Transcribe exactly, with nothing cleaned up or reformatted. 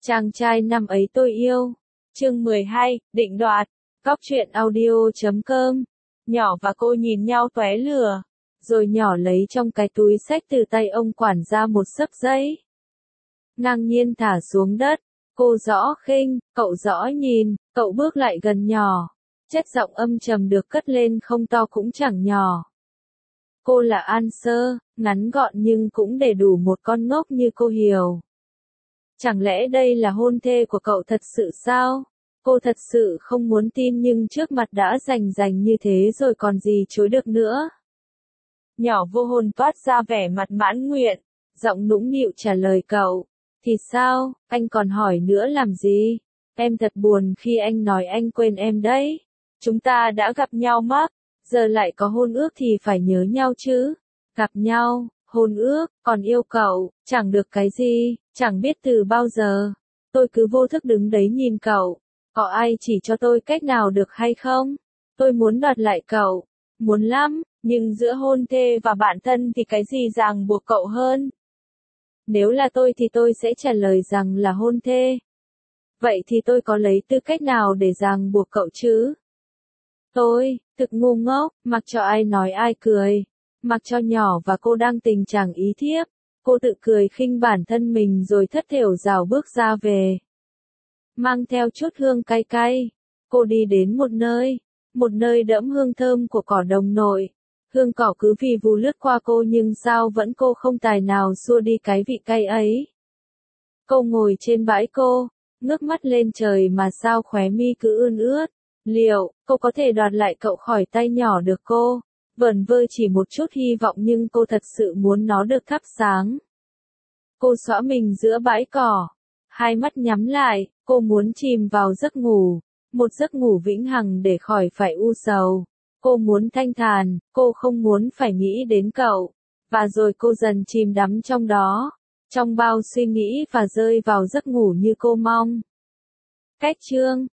Chàng trai năm ấy tôi yêu. Chương mười hai, định đoạt. Cóc truyện audio chấm com. Nhỏ và cô nhìn nhau tóe lửa. Rồi nhỏ lấy trong cái túi xách từ tay ông quản ra một xấp giấy. Ngang nhiên thả xuống đất. Cô rõ khinh, cậu rõ nhìn, cậu bước lại gần nhỏ. Chất giọng âm trầm được cất lên không to cũng chẳng nhỏ. Cô là An Sơ, ngắn gọn nhưng cũng để đủ một con ngốc như cô hiểu. Chẳng lẽ đây là hôn thê của cậu thật sự sao? Cô thật sự không muốn tin nhưng trước mặt đã rành rành như thế rồi còn gì chối được nữa. Nhỏ vô hồn toát ra vẻ mặt mãn nguyện, giọng nũng nịu trả lời cậu. Thì sao, anh còn hỏi nữa làm gì? Em thật buồn khi anh nói anh quên em đấy. Chúng ta đã gặp nhau mắc, giờ lại có hôn ước thì phải nhớ nhau chứ. Gặp nhau, hôn ước, còn yêu cậu, chẳng được cái gì, chẳng biết từ bao giờ. Tôi cứ vô thức đứng đấy nhìn cậu. Có ai chỉ cho tôi cách nào được hay không? Tôi muốn đoạt lại cậu. Muốn lắm, nhưng giữa hôn thê và bạn thân thì cái gì ràng buộc cậu hơn? Nếu là tôi thì tôi sẽ trả lời rằng là hôn thê. Vậy thì tôi có lấy tư cách nào để ràng buộc cậu chứ? Tôi, thực ngu ngốc, mặc cho ai nói ai cười. Mặc cho nhỏ và cô đang tình trạng ý thiếp. Cô tự cười khinh bản thân mình rồi thất thểu rảo bước ra về. Mang theo chút hương cay cay. Cô đi đến một nơi. Một nơi đẫm hương thơm của cỏ đồng nội. Hương cỏ cứ vì vù lướt qua cô nhưng sao vẫn cô không tài nào xua đi cái vị cay ấy. Cô ngồi trên bãi cô, ngước mắt lên trời mà sao khóe mi cứ ươn ướt. Liệu, cô có thể đoạt lại cậu khỏi tay nhỏ được cô? Vẩn vơ chỉ một chút hy vọng nhưng cô thật sự muốn nó được thắp sáng. Cô xõa mình giữa bãi cỏ. Hai mắt nhắm lại, cô muốn chìm vào giấc ngủ. Một giấc ngủ vĩnh hằng để khỏi phải u sầu. Cô muốn thanh thản, cô không muốn phải nghĩ đến cậu. Và rồi cô dần chìm đắm trong đó. Trong bao suy nghĩ và rơi vào giấc ngủ như cô mong. Cách chương